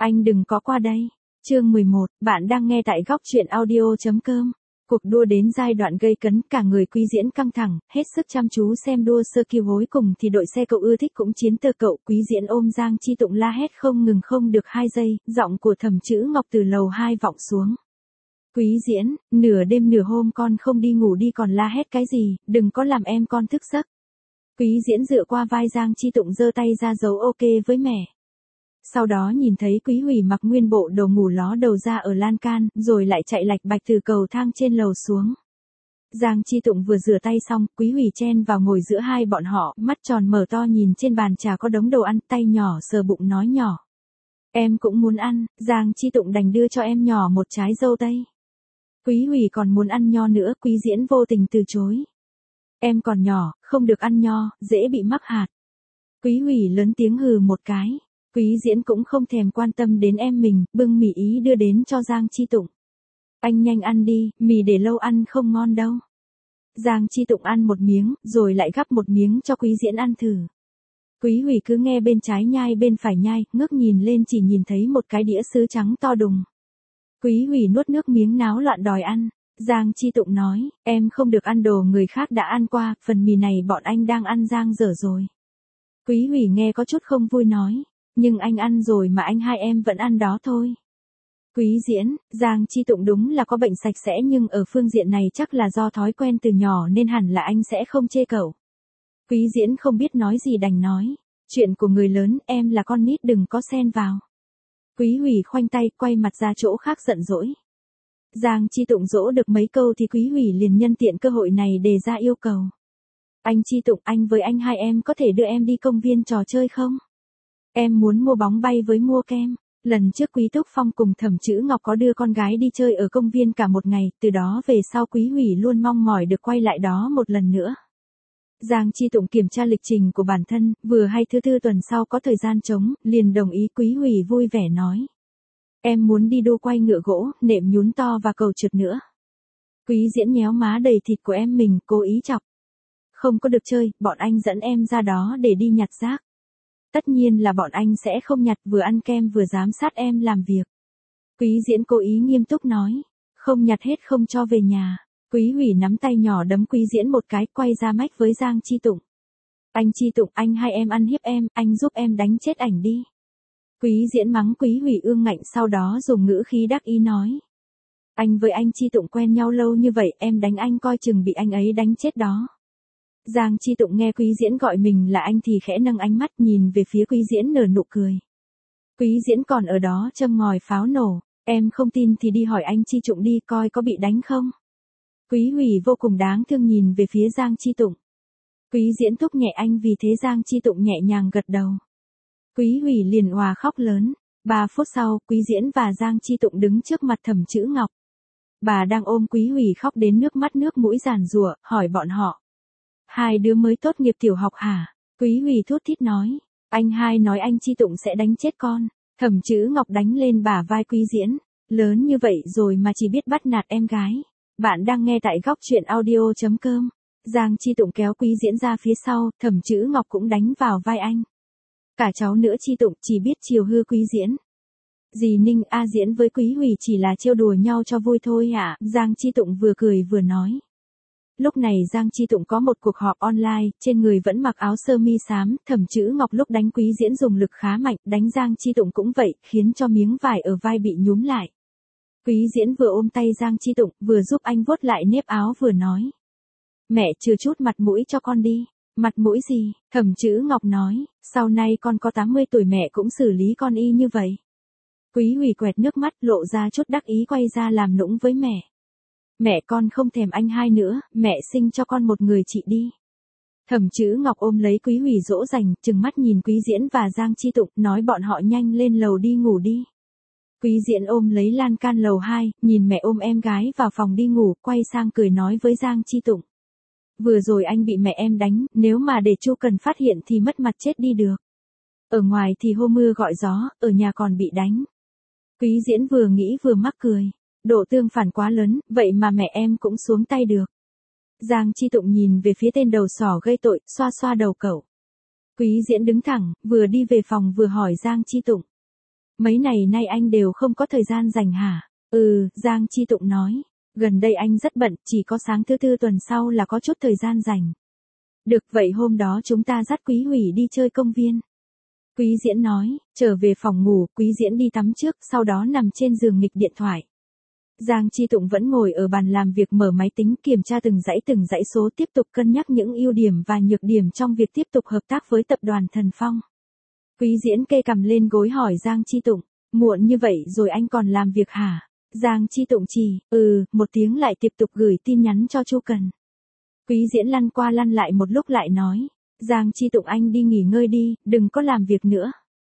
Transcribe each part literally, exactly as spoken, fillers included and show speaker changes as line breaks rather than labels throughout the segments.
Anh đừng có qua đây. Chương mười một, bạn đang nghe tại góc truyện audio.com. Cuộc đua đến giai đoạn gây cấn, cả người Quý Diễn căng thẳng, hết sức chăm chú xem đua sơ kiêu cuối cùng thì đội xe cậu ưa thích cũng chiến tơ cậu. Quý Diễn ôm Giang Chi Tụng la hét không ngừng không được hai giây, giọng của Thẩm Chữ Ngọc từ lầu hai vọng xuống. Quý Diễn, nửa đêm nửa hôm con không đi ngủ đi còn la hét cái gì, đừng có làm em con thức giấc. Quý Diễn dựa qua vai Giang Chi Tụng giơ tay ra dấu ok với mẹ. Sau đó nhìn thấy Quý Hủy mặc nguyên bộ đồ ngủ ló đầu ra ở lan can, rồi lại chạy lạch bạch từ cầu thang trên lầu xuống. Giang Chi Tụng vừa rửa tay xong, Quý Hủy chen vào ngồi giữa hai bọn họ, mắt tròn mở to nhìn trên bàn trà có đống đồ ăn, tay nhỏ sờ bụng nói nhỏ. Em cũng muốn ăn, Giang Chi Tụng đành đưa cho em nhỏ một trái dâu tây. Quý Hủy còn muốn ăn nho nữa, Quý Diễn vô tình từ chối. Em còn nhỏ, không được ăn nho, dễ bị mắc hạt. Quý Hủy lớn tiếng hừ một cái. Quý Diễn cũng không thèm quan tâm đến em mình, bưng mì ý đưa đến cho Giang Chi Tụng. Anh nhanh ăn đi, mì để lâu ăn không ngon đâu. Giang Chi Tụng ăn một miếng, rồi lại gắp một miếng cho Quý Diễn ăn thử. Quý Hủy cứ nghe bên trái nhai bên phải nhai, ngước nhìn lên chỉ nhìn thấy một cái đĩa sứ trắng to đùng. Quý Hủy nuốt nước miếng náo loạn đòi ăn. Giang Chi Tụng nói, em không được ăn đồ người khác đã ăn qua, phần mì này bọn anh đang ăn giang dở rồi. Quý Hủy nghe có chút không vui nói. Nhưng anh ăn rồi mà anh hai em vẫn ăn đó thôi. Quý Diễn, Giang Chi Tụng đúng là có bệnh sạch sẽ nhưng ở phương diện này chắc là do thói quen từ nhỏ nên hẳn là anh sẽ không chê cậu. Quý Diễn không biết nói gì đành nói. Chuyện của người lớn, em là con nít đừng có xen vào. Quý Hủy khoanh tay quay mặt ra chỗ khác giận dỗi. Giang Chi Tụng dỗ được mấy câu thì Quý Hủy liền nhân tiện cơ hội này đề ra yêu cầu. Anh Chi Tụng, anh với anh hai em có thể đưa em đi công viên trò chơi không? Em muốn mua bóng bay với mua kem. Lần trước Quý Túc Phong cùng Thẩm Chữ Ngọc có đưa con gái đi chơi ở công viên cả một ngày, từ đó về sau Quý Hủy luôn mong mỏi được quay lại đó một lần nữa. Giang Chi Tụng kiểm tra lịch trình của bản thân, vừa hay thứ tư tuần sau có thời gian trống, liền đồng ý. Quý Hủy vui vẻ nói. Em muốn đi đua quay ngựa gỗ, nệm nhún to và cầu trượt nữa. Quý Diễn nhéo má đầy thịt của em mình, cố ý chọc. Không có được chơi, bọn anh dẫn em ra đó để đi nhặt rác. Tất nhiên là bọn anh sẽ không nhặt, vừa ăn kem vừa giám sát em làm việc. Quý Diễn cố ý nghiêm túc nói. Không nhặt hết không cho về nhà. Quý Hủy nắm tay nhỏ đấm Quý Diễn một cái, quay ra mách với Giang Chi Tụng. Anh Chi Tụng, anh hai em ăn hiếp em, anh giúp em đánh chết ảnh đi. Quý Diễn mắng Quý Hủy ương ngạnh, sau đó dùng ngữ khí đắc ý nói. Anh với anh Chi Tụng quen nhau lâu như vậy, em đánh anh coi chừng bị anh ấy đánh chết đó. Giang Chi Tụng nghe Quý Diễn gọi mình là anh thì khẽ nâng ánh mắt nhìn về phía Quý Diễn nở nụ cười. Quý Diễn còn ở đó châm ngòi pháo nổ, em không tin thì đi hỏi anh Chi Tụng đi coi có bị đánh không. Quý Hủy vô cùng đáng thương nhìn về phía Giang Chi Tụng. Quý Diễn thúc nhẹ anh vì thế Giang Chi Tụng nhẹ nhàng gật đầu. Quý Hủy liền òa khóc lớn. Ba phút sau, Quý Diễn và Giang Chi Tụng đứng trước mặt Thẩm Chữ Ngọc. Bà đang ôm Quý Hủy khóc đến nước mắt nước mũi giàn giụa, hỏi bọn họ. Hai đứa mới tốt nghiệp tiểu học hả? Quý Hủy thút thít nói. Anh hai nói anh Chi Tụng sẽ đánh chết con. Thẩm Chữ Ngọc đánh lên bả vai Quý Diễn. Lớn như vậy rồi mà chỉ biết bắt nạt em gái. Bạn đang nghe tại góc truyện audio.com. Giang Chi Tụng kéo Quý Diễn ra phía sau, Thẩm Chữ Ngọc cũng đánh vào vai anh. Cả cháu nữa Chi Tụng chỉ biết chiều hư Quý Diễn. Dì Ninh A Diễn với Quý Hủy chỉ là trêu đùa nhau cho vui thôi ạ. Giang Chi Tụng vừa cười vừa nói. Lúc này Giang Chi Tụng có một cuộc họp online, trên người vẫn mặc áo sơ mi xám, Thẩm Chữ Ngọc lúc đánh Quý Diễn dùng lực khá mạnh, đánh Giang Chi Tụng cũng vậy, khiến cho miếng vải ở vai bị nhúm lại. Quý Diễn vừa ôm tay Giang Chi Tụng, vừa giúp anh vuốt lại nếp áo vừa nói. Mẹ chừa chút mặt mũi cho con đi. Mặt mũi gì? Thẩm Chữ Ngọc nói, sau này con có tám mươi tuổi mẹ cũng xử lý con y như vậy. Quý Hủy quẹt nước mắt lộ ra chút đắc ý quay ra làm nũng với mẹ. Mẹ con không thèm anh hai nữa, mẹ sinh cho con một người chị đi. Thẩm Chữ Ngọc ôm lấy Quý Hủy dỗ dành, trừng mắt nhìn Quý Diễn và Giang Chi Tụng, nói bọn họ nhanh lên lầu đi ngủ đi. Quý Diễn ôm lấy lan can lầu hai, nhìn mẹ ôm em gái vào phòng đi ngủ, quay sang cười nói với Giang Chi Tụng. Vừa rồi anh bị mẹ em đánh, nếu mà để Chu Cần phát hiện thì mất mặt chết đi được. Ở ngoài thì hô mưa gọi gió, ở nhà còn bị đánh. Quý Diễn vừa nghĩ vừa mắc cười. Độ tương phản quá lớn, vậy mà mẹ em cũng xuống tay được. Giang Chi Tụng nhìn về phía tên đầu sỏ gây tội, xoa xoa đầu cậu. Quý Diễn đứng thẳng, vừa đi về phòng vừa hỏi Giang Chi Tụng. Mấy ngày nay anh đều không có thời gian rảnh hả? Ừ, Giang Chi Tụng nói. Gần đây anh rất bận, chỉ có sáng thứ tư tuần sau là có chút thời gian rảnh. Được, vậy hôm đó chúng ta dắt Quý Hủy đi chơi công viên. Quý Diễn nói, trở về phòng ngủ, Quý Diễn đi tắm trước, sau đó nằm trên giường nghịch điện thoại. Giang Chi Tụng vẫn ngồi ở bàn làm việc mở máy tính kiểm tra từng dãy từng dãy số, tiếp tục cân nhắc những ưu điểm và nhược điểm trong việc tiếp tục hợp tác với tập đoàn Thần Phong. Quý Diễn kê cằm lên gối hỏi Giang Chi Tụng, muộn như vậy rồi anh còn làm việc hả? Giang Chi Tụng chỉ, ừ, một tiếng lại tiếp tục gửi tin nhắn cho Chu Cần. Quý Diễn lăn qua lăn lại một lúc lại nói, Giang Chi Tụng anh đi nghỉ ngơi đi, đừng có làm việc nữa.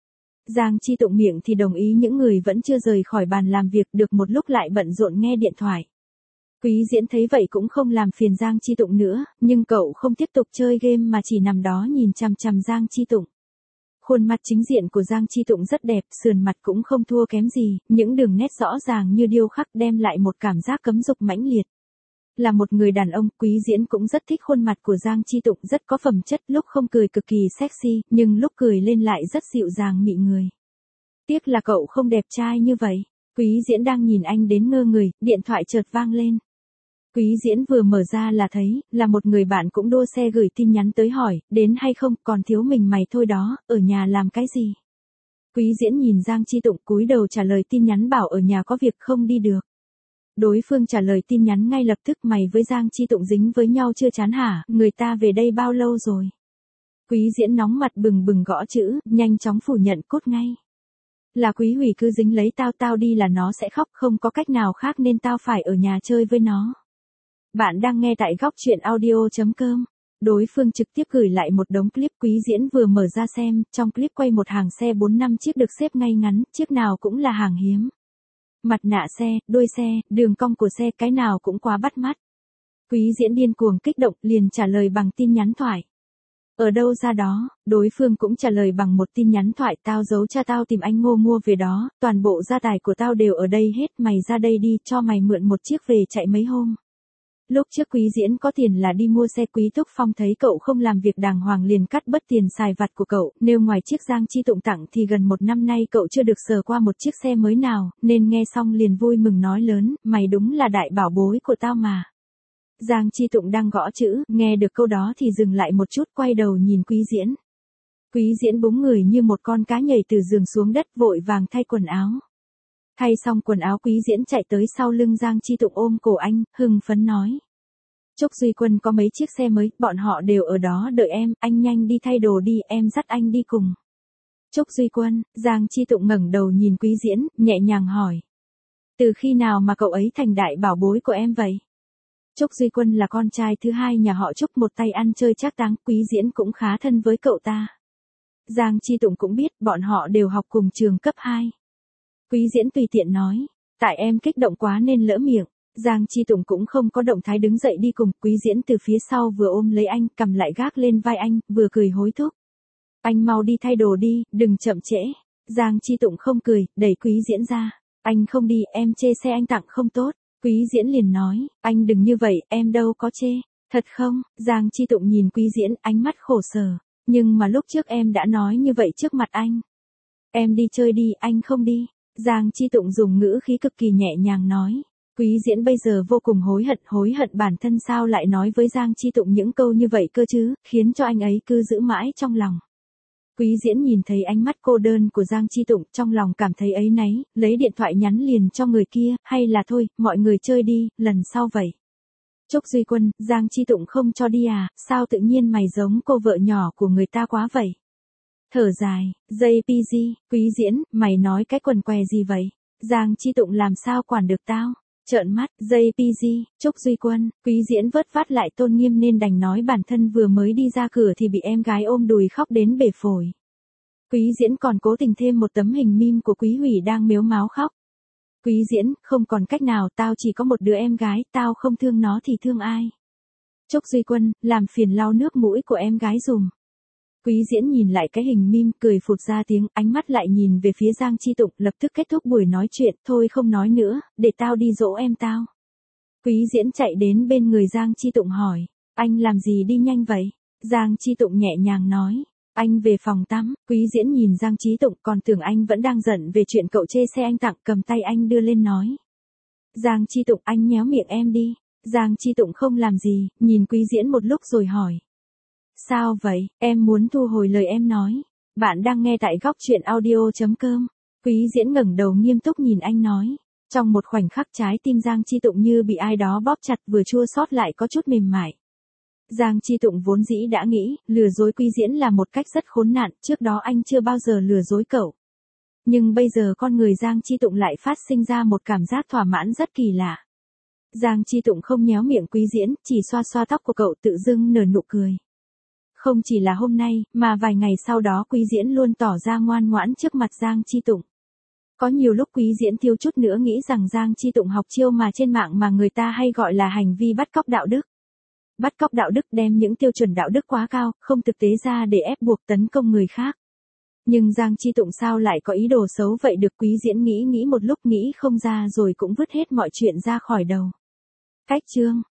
Giang Chi Tụng miệng thì đồng ý, những người vẫn chưa rời khỏi bàn làm việc, được một lúc lại bận rộn nghe điện thoại. Quý Diễn thấy vậy cũng không làm phiền Giang Chi Tụng nữa, nhưng cậu không tiếp tục chơi game mà chỉ nằm đó nhìn chằm chằm Giang Chi Tụng. Khuôn mặt chính diện của Giang Chi Tụng rất đẹp, sườn mặt cũng không thua kém gì, những đường nét rõ ràng như điêu khắc đem lại một cảm giác cấm dục mãnh liệt. Là một người đàn ông, Quý Diễn cũng rất thích khuôn mặt của Giang Chi Tụng, rất có phẩm chất, lúc không cười cực kỳ sexy, nhưng lúc cười lên lại rất dịu dàng mị người. Tiếc là cậu không đẹp trai như vậy. Quý Diễn đang nhìn anh đến ngơ người, điện thoại chợt vang lên. Quý Diễn vừa mở ra là thấy, là một người bạn cũng đua xe gửi tin nhắn tới hỏi, đến hay không, còn thiếu mình mày thôi đó, ở nhà làm cái gì? Quý Diễn nhìn Giang Chi Tụng cúi đầu trả lời tin nhắn bảo ở nhà có việc không đi được. Đối phương trả lời tin nhắn ngay lập tức, mày với Giang Chi Tụng dính với nhau chưa chán hả, người ta về đây bao lâu rồi? Quý Diễn nóng mặt bừng bừng gõ chữ, nhanh chóng phủ nhận cốt ngay. Là Quý Hủy cứ dính lấy tao tao đi là nó sẽ khóc, không có cách nào khác nên tao phải ở nhà chơi với nó. Bạn đang nghe tại góc truyện audio chấm com. Đối phương trực tiếp gửi lại một đống clip. Quý Diễn vừa mở ra xem, trong clip quay một hàng xe bốn năm chiếc được xếp ngay ngắn, chiếc nào cũng là hàng hiếm. Mặt nạ xe, đuôi xe, đường cong của xe, cái nào cũng quá bắt mắt. Quý Diễn điên cuồng kích động, liền trả lời bằng tin nhắn thoại. Ở đâu ra đó? Đối phương cũng trả lời bằng một tin nhắn thoại, tao giấu cha tao tìm anh Ngô mua về đó, toàn bộ gia tài của tao đều ở đây hết, mày ra đây đi, cho mày mượn một chiếc về chạy mấy hôm. Lúc trước Quý Diễn có tiền là đi mua xe, Quý Thúc Phong thấy cậu không làm việc đàng hoàng liền cắt bớt tiền xài vặt của cậu, nêu ngoài chiếc Giang Chi Tụng tặng thì gần một năm nay cậu chưa được sờ qua một chiếc xe mới nào, nên nghe xong liền vui mừng nói lớn, mày đúng là đại bảo bối của tao mà. Giang Chi Tụng đang gõ chữ, nghe được câu đó thì dừng lại một chút, quay đầu nhìn Quý Diễn. Quý Diễn búng người như một con cá nhảy từ giường xuống đất, vội vàng thay quần áo. Thay xong quần áo, Quý Diễn chạy tới sau lưng Giang Chi Tụng ôm cổ anh, hưng phấn nói. Trúc Duy Quân có mấy chiếc xe mới, bọn họ đều ở đó đợi em, anh nhanh đi thay đồ đi, em dắt anh đi cùng. Trúc Duy Quân, Giang Chi Tụng ngẩng đầu nhìn Quý Diễn, nhẹ nhàng hỏi. Từ khi nào mà cậu ấy thành đại bảo bối của em vậy? Trúc Duy Quân là con trai thứ hai nhà họ Trúc, một tay ăn chơi trác táng, Quý Diễn cũng khá thân với cậu ta. Giang Chi Tụng cũng biết, bọn họ đều học cùng trường cấp hai. Quý Diễn tùy tiện nói, tại em kích động quá nên lỡ miệng. Giang Chi Tụng cũng không có động thái đứng dậy đi cùng, Quý Diễn từ phía sau vừa ôm lấy anh, cầm lại gác lên vai anh, vừa cười hối thúc. Anh mau đi thay đồ đi, đừng chậm trễ. Giang Chi Tụng không cười, đẩy Quý Diễn ra. Anh không đi, em chê xe anh tặng không tốt. Quý Diễn liền nói, anh đừng như vậy, em đâu có chê. Thật không? Giang Chi Tụng nhìn Quý Diễn, ánh mắt khổ sở. Nhưng mà lúc trước em đã nói như vậy trước mặt anh. Em đi chơi đi, anh không đi. Giang Chi Tụng dùng ngữ khí cực kỳ nhẹ nhàng nói. Quý Diễn bây giờ vô cùng hối hận, hối hận bản thân sao lại nói với Giang Chi Tụng những câu như vậy cơ chứ, khiến cho anh ấy cứ giữ mãi trong lòng. Quý Diễn nhìn thấy ánh mắt cô đơn của Giang Chi Tụng, trong lòng cảm thấy áy náy, lấy điện thoại nhắn liền cho người kia, hay là thôi, mọi người chơi đi, lần sau vậy. Trúc Duy Quân, Giang Chi Tụng không cho đi à, sao tự nhiên mày giống cô vợ nhỏ của người ta quá vậy? Thở dài, gi pê giê, Quý Diễn, mày nói cái quần què gì vậy? Giang Chi Tụng làm sao quản được tao? Trợn mắt, gi pê giê, Trúc Duy Quân, Quý Diễn vớt vát lại tôn nghiêm nên đành nói bản thân vừa mới đi ra cửa thì bị em gái ôm đùi khóc đến bể phổi. Quý Diễn còn cố tình thêm một tấm hình meme của Quý Hủy đang mếu máo khóc. Quý Diễn, không còn cách nào, tao chỉ có một đứa em gái, tao không thương nó thì thương ai? Trúc Duy Quân, làm phiền lau nước mũi của em gái dùm. Quý Diễn nhìn lại cái hình meme, cười phụt ra tiếng, ánh mắt lại nhìn về phía Giang Chi Tụng, lập tức kết thúc buổi nói chuyện, thôi không nói nữa, để tao đi dỗ em tao. Quý Diễn chạy đến bên người Giang Chi Tụng hỏi, anh làm gì đi nhanh vậy? Giang Chi Tụng nhẹ nhàng nói, Anh về phòng tắm, Quý Diễn nhìn Giang Chí Tụng còn tưởng anh vẫn đang giận về chuyện cậu chê xe anh tặng, cầm tay anh đưa lên nói. Giang Chí Tụng, anh nhéo miệng em đi. Giang Chí Tụng không làm gì, nhìn Quý Diễn một lúc rồi hỏi. Sao vậy, em muốn thu hồi lời em nói. Bạn đang nghe tại góc truyện audio.com. Quý Diễn ngẩng đầu nghiêm túc nhìn anh nói. Trong một khoảnh khắc trái tim Giang Chí Tụng như bị ai đó bóp chặt, vừa chua xót lại có chút mềm mại. Giang Chí Tụng vốn dĩ đã nghĩ, lừa dối Quý Diễn là một cách rất khốn nạn, trước đó anh chưa bao giờ lừa dối cậu. Nhưng bây giờ con người Giang Chí Tụng lại phát sinh ra một cảm giác thỏa mãn rất kỳ lạ. Giang Chí Tụng không nhéo miệng Quý Diễn, chỉ xoa xoa tóc của cậu, tự dưng nở nụ cười. Không chỉ là hôm nay, mà vài ngày sau đó Quý Diễn luôn tỏ ra ngoan ngoãn trước mặt Giang Chí Tụng. Có nhiều lúc Quý Diễn thiếu chút nữa nghĩ rằng Giang Chí Tụng học chiêu mà trên mạng mà người ta hay gọi là hành vi bắt cóc đạo đức. Bắt cóc đạo đức, đem những tiêu chuẩn đạo đức quá cao, không thực tế ra để ép buộc tấn công người khác. Nhưng Giang Chí Tụng sao lại có ý đồ xấu vậy được? Quý Diễn nghĩ nghĩ một lúc nghĩ không ra rồi cũng vứt hết mọi chuyện ra khỏi đầu. Cách chương